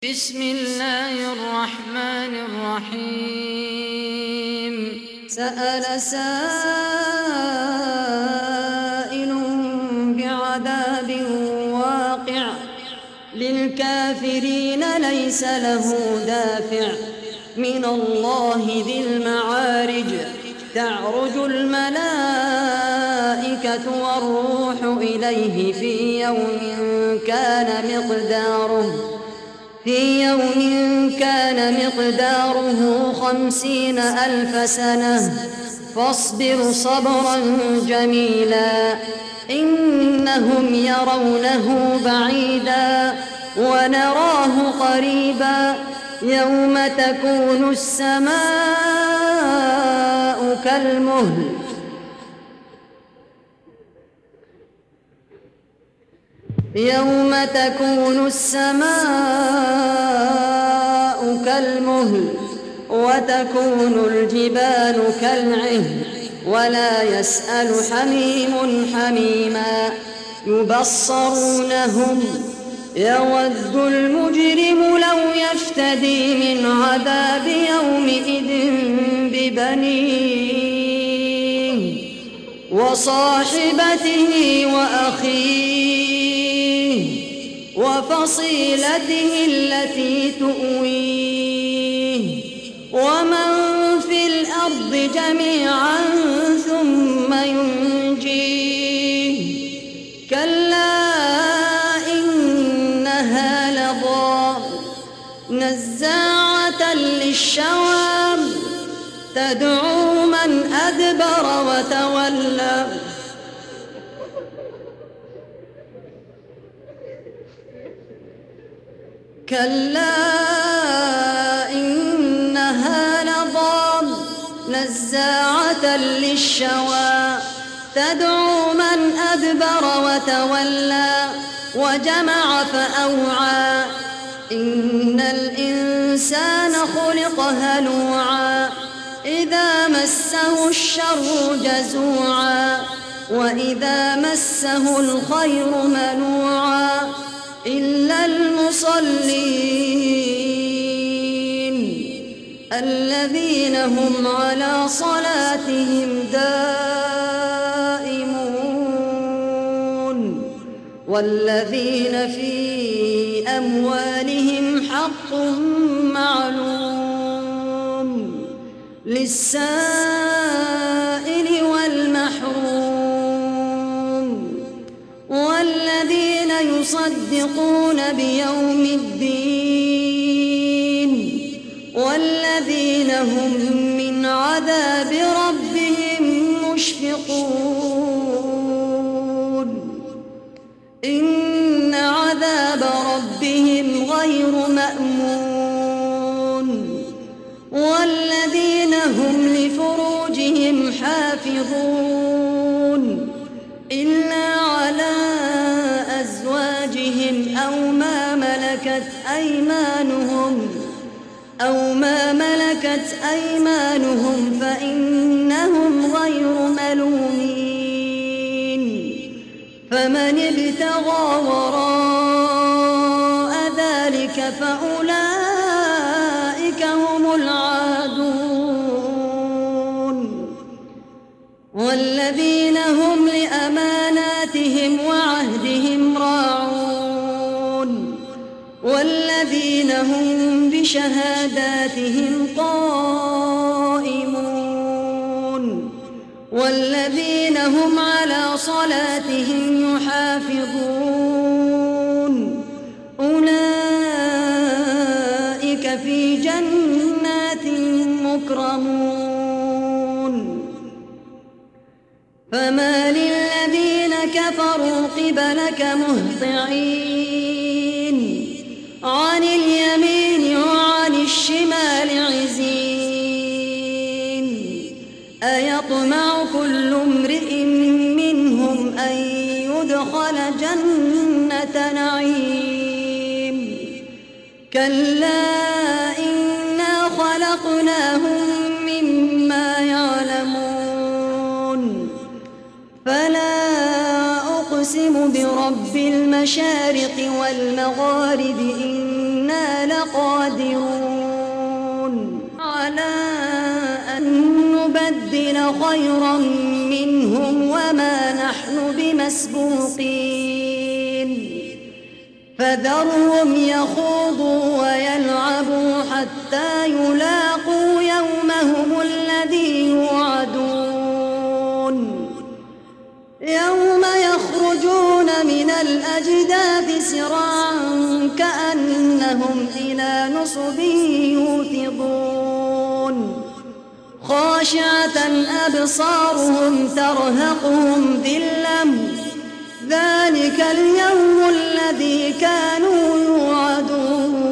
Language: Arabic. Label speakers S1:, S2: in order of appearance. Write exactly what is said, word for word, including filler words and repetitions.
S1: بسم الله الرحمن الرحيم.
S2: سأل سائل بعذاب واقع للكافرين ليس له دافع من الله ذي المعارج تعرج الملائكة والروح إليه في يوم كان مقداره في يوم كان مقداره خمسين ألف سنة فاصبر صبرا جميلا إنهم يرونه بعيدا ونراه قريبا يوم تكون السماء كالمهل يوم تكون السماء كالمهل وتكون الجبال كالعهن ولا يسأل حميم حميما يبصرونهم يود المجرم لو يفتدي من عذاب يومئذ ببنيه وصاحبته وأخيه وفصيلته التي تؤويه ومن في الأرض جميعا ثم ينجيه كلا إنها لظى نزاعة للشوى تدعو من أدبر وتولى كلا إنها لظى نزاعة للشوى تدعو من أدبر وتولى وجمع فأوعى إن الإنسان خلق هلوعا إذا مسه الشر جزوعا وإذا مسه الخير منوعا إلا المصلين الذين هم على صلاتهم دائمون والذين في أموالهم حق معلوم للسائل والمحروم والذين يصدقون بيوم الدين والذين هم من عذاب ربهم مشفقون إن عذاب ربهم غير مأمون والذين هم لفروجهم حافظون إلا على أزواجهم أو ما ملكت أيمانهم أو ما ملكت أيمانهم فإنهم غير ملومين فمن ابتغى وراء ذلك فأولئك هم العادون والذين هم لأماناتهم وعهدهم راعون والذين هم بشهاداتهم قائمون والذين هم على صلاتهم يحافظون أولئك في جنات مكرمون فما للذين كفروا قبلك مهطعين عن اليمين وعن الشمال عزين أيطمع كل امرئ منهم أن يدخل جنة نعيم كلا إنا خلقناهم مما يعلمون فلا أقسم برب المشارق والمغارب إنا لقادرون على أن نبدل خيرا منهم وما نحن بمسبوقين فذرهم يخوضوا ويلعبوا حتى يلاقوا يومهم الذي يوعدون يوم يخرجون من الأجداث سراعا كأنهم إلى نصب يوفضون خاشعة أبصارهم ترهقهم ذلة ذلك اليوم الذي كانوا يوعدون